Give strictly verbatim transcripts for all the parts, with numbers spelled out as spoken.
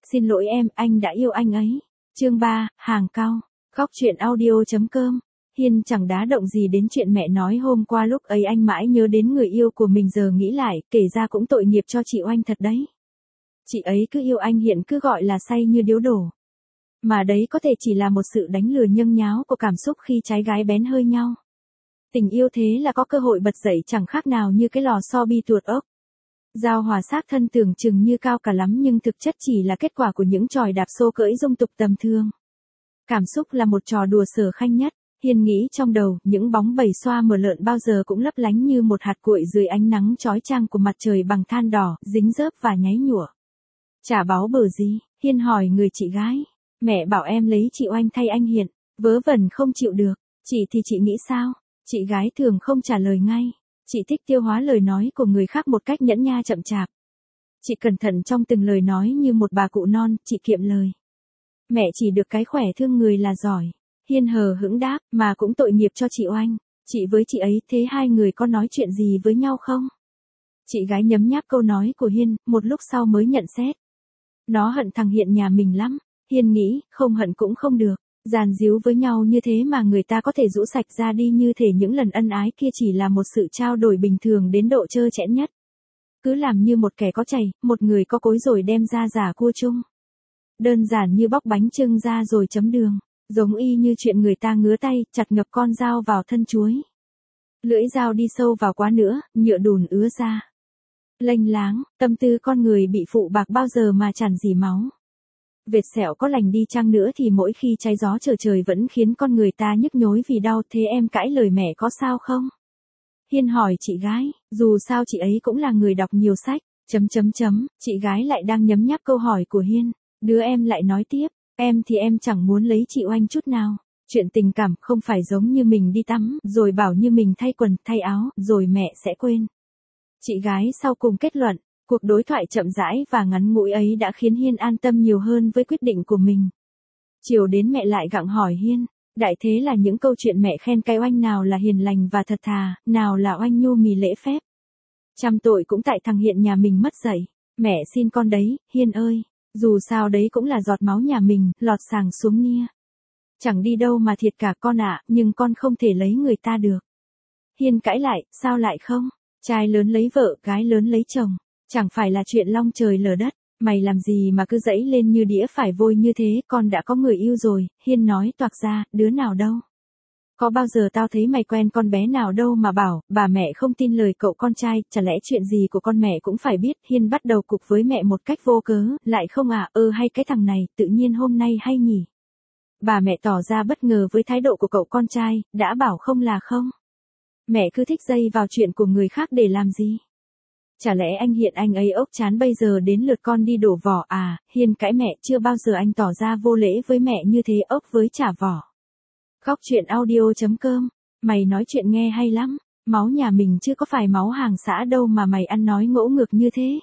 xin lỗi em, anh đã yêu anh ấy. Chương ba, hàng cau. Góc truyện audio chấm com. Hiên chẳng đá động gì đến chuyện mẹ nói hôm qua lúc ấy anh mãi nhớ đến người yêu của mình, giờ nghĩ lại, kể ra cũng tội nghiệp cho chị Oanh thật đấy. Chị ấy cứ yêu anh hiện cứ gọi là say như điếu đổ. Mà đấy có thể chỉ là một sự đánh lừa nhâng nháo của cảm xúc khi trái gái bén hơi nhau. Tình yêu thế là có cơ hội bật dậy chẳng khác nào như cái lò xo bi tuột ốc. Giao hòa xác thân tưởng chừng như cao cả lắm nhưng thực chất chỉ là kết quả của những tròi đạp xô cưỡi dung tục tầm thường. Cảm xúc là một trò đùa sở khanh nhất. Hiên nghĩ trong đầu, những bóng bầy xoa mờ lợn bao giờ cũng lấp lánh như một hạt cuội dưới ánh nắng chói chang của mặt trời bằng than đỏ, dính dớp và nháy nhụa. Chả báu bở gì, Hiên hỏi người chị gái. Mẹ bảo em lấy chị Oanh thay anh Hiện, vớ vẩn không chịu được. Chị thì chị nghĩ sao? Chị gái thường không trả lời ngay. Chị thích tiêu hóa lời nói của người khác một cách nhẫn nha chậm chạp. Chị cẩn thận trong từng lời nói như một bà cụ non, chị kiệm lời. Mẹ chỉ được cái khỏe thương người là giỏi. Hiên hờ hững đáp, mà cũng tội nghiệp cho chị Oanh. Chị với chị ấy, thế hai người có nói chuyện gì với nhau không? Chị gái nhấm nháp câu nói của Hiên, một lúc sau mới nhận xét. Nó hận thằng Hiện nhà mình lắm. Hiên nghĩ, không hận cũng không được. Giàn díu với nhau như thế mà người ta có thể rũ sạch ra đi như thể những lần ân ái kia chỉ là một sự trao đổi bình thường đến độ trơ trẽn nhất. Cứ làm như một kẻ có chày, một người có cối rồi đem ra giả cua chung. Đơn giản như bóc bánh chưng ra rồi chấm đường. Giống y như chuyện người ta ngứa tay, chặt ngập con dao vào thân chuối. Lưỡi dao đi sâu vào quá nữa, nhựa đùn ứa ra. Lênh láng, tâm tư con người bị phụ bạc bao giờ mà chẳng dì máu. Vệt sẹo có lành đi chăng nữa thì mỗi khi cháy gió trở trời vẫn khiến con người ta nhức nhối vì đau. Thế em cãi lời mẹ có sao không? Hiên hỏi chị gái, dù sao chị ấy cũng là người đọc nhiều sách, chấm chấm chấm, chị gái lại đang nhấm nháp câu hỏi của Hiên. Đứa em lại nói tiếp, em thì em chẳng muốn lấy chị Oanh chút nào. Chuyện tình cảm không phải giống như mình đi tắm, rồi bảo như mình thay quần, thay áo, rồi mẹ sẽ quên. Chị gái sau cùng kết luận. Cuộc đối thoại chậm rãi và ngắn ngủi ấy đã khiến Hiên an tâm nhiều hơn với quyết định của mình. Chiều đến mẹ lại gặng hỏi Hiên, đại thế là những câu chuyện mẹ khen cái Oanh nào là hiền lành và thật thà, nào là Oanh nhu mì lễ phép. Trăm tội cũng tại thằng Hiện nhà mình mất dạy. Mẹ xin con đấy, Hiên ơi, dù sao đấy cũng là giọt máu nhà mình, lọt sàng xuống nia. Chẳng đi đâu mà thiệt cả con ạ, nhưng con không thể lấy người ta được. Hiên cãi lại, sao lại không? Trai lớn lấy vợ, gái lớn lấy chồng. Chẳng phải là chuyện long trời lở đất, mày làm gì mà cứ dẫy lên như đĩa phải vôi như thế, con đã có người yêu rồi. Hiên nói toạc ra, đứa nào đâu? Có bao giờ tao thấy mày quen con bé nào đâu mà bảo, bà mẹ không tin lời cậu con trai, chả lẽ chuyện gì của con mẹ cũng phải biết. Hiên bắt đầu cục với mẹ một cách vô cớ, lại không à, ơ hay cái thằng này, tự nhiên hôm nay hay nhỉ? Bà mẹ tỏ ra bất ngờ với thái độ của cậu con trai, đã bảo không là không. Mẹ cứ thích dây vào chuyện của người khác để làm gì? Chả lẽ anh Hiện anh ấy ốc chán bây giờ đến lượt con đi đổ vỏ à? Hiên cãi mẹ, chưa bao giờ anh tỏ ra vô lễ với mẹ như thế, ốc với chả vỏ. Góc truyện audio chấm com. Mày nói chuyện nghe hay lắm. Máu nhà mình chứ có phải máu hàng xã đâu mà mày ăn nói ngỗ ngược như thế.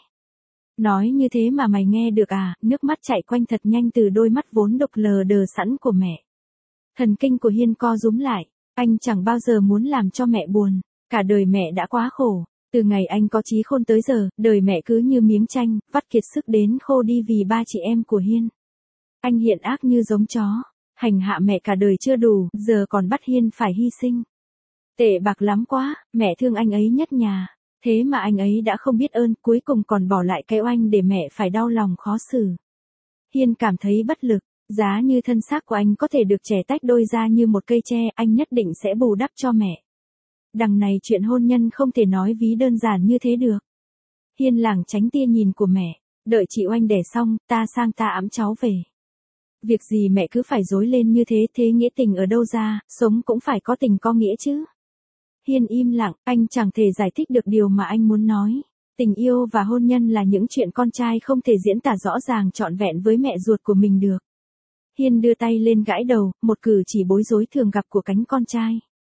Nói như thế mà mày nghe được à? Nước mắt chảy quanh thật nhanh từ đôi mắt vốn đục lờ đờ sẵn của mẹ. Thần kinh của Hiên co rúm lại. Anh chẳng bao giờ muốn làm cho mẹ buồn. Cả đời mẹ đã quá khổ. Từ ngày anh có trí khôn tới giờ, đời mẹ cứ như miếng chanh, vắt kiệt sức đến khô đi vì ba chị em của Hiên. Anh Hiện ác như giống chó, hành hạ mẹ cả đời chưa đủ, giờ còn bắt Hiên phải hy sinh. Tệ bạc lắm quá, mẹ thương anh ấy nhất nhà. Thế mà anh ấy đã không biết ơn, cuối cùng còn bỏ lại cái Oanh để mẹ phải đau lòng khó xử. Hiên cảm thấy bất lực, giá như thân xác của anh có thể được chẻ tách đôi ra như một cây tre, anh nhất định sẽ bù đắp cho mẹ. Đằng này chuyện hôn nhân không thể nói ví đơn giản như thế được. Hiên lảng tránh tia nhìn của mẹ, đợi chị Oanh đẻ xong, ta sang ta ẵm cháu về. Việc gì mẹ cứ phải dối lên như thế, thế nghĩa tình ở đâu ra, sống cũng phải có tình có nghĩa chứ. Hiên im lặng, anh chẳng thể giải thích được điều mà anh muốn nói. Tình yêu và hôn nhân là những chuyện con trai không thể diễn tả rõ ràng trọn vẹn với mẹ ruột của mình được. Hiên đưa tay lên gãi đầu, một cử chỉ bối rối thường gặp của cánh con trai.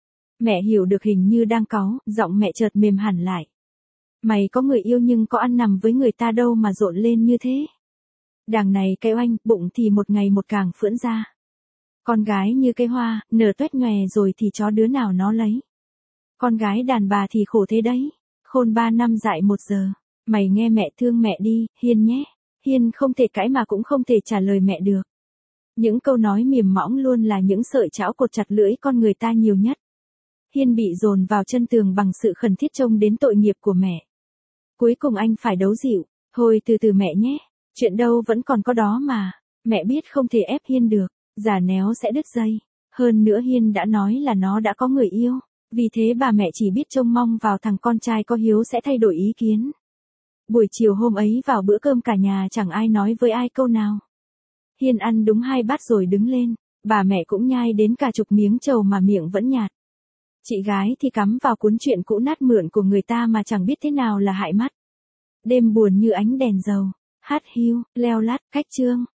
Mẹ hiểu được, hình như đang cáu, giọng mẹ chợt mềm hẳn lại. Mày có người yêu nhưng có ăn nằm với người ta đâu mà rộn lên như thế. Đằng này cái Oanh, bụng thì một ngày một càng phưỡn ra. Con gái như cây hoa, nở tuét nhòe rồi thì chó đứa nào nó lấy. Con gái đàn bà thì khổ thế đấy. Khôn ba năm dại một giờ. Mày nghe mẹ thương mẹ đi, Hiên nhé. Hiên không thể cãi mà cũng không thể trả lời mẹ được. Những câu nói mềm mỏng luôn là những sợi trão cột chặt lưỡi con người ta nhiều nhất. Hiên bị dồn vào chân tường bằng sự khẩn thiết trông đến tội nghiệp của mẹ. Cuối cùng anh phải đấu dịu, thôi từ từ mẹ nhé, chuyện đâu vẫn còn có đó mà, mẹ biết không thể ép Hiên được, giả néo sẽ đứt dây. Hơn nữa Hiên đã nói là nó đã có người yêu, vì thế bà mẹ chỉ biết trông mong vào thằng con trai có hiếu sẽ thay đổi ý kiến. Buổi chiều hôm ấy vào bữa cơm cả nhà chẳng ai nói với ai câu nào. Hiên ăn đúng hai bát rồi đứng lên, bà mẹ cũng nhai đến cả chục miếng trầu mà miệng vẫn nhạt. Chị gái thì cắm vào cuốn chuyện cũ nát mượn của người ta mà chẳng biết thế nào là hại mắt. Đêm buồn như ánh đèn dầu, hát hiu, leo lát, cách chương.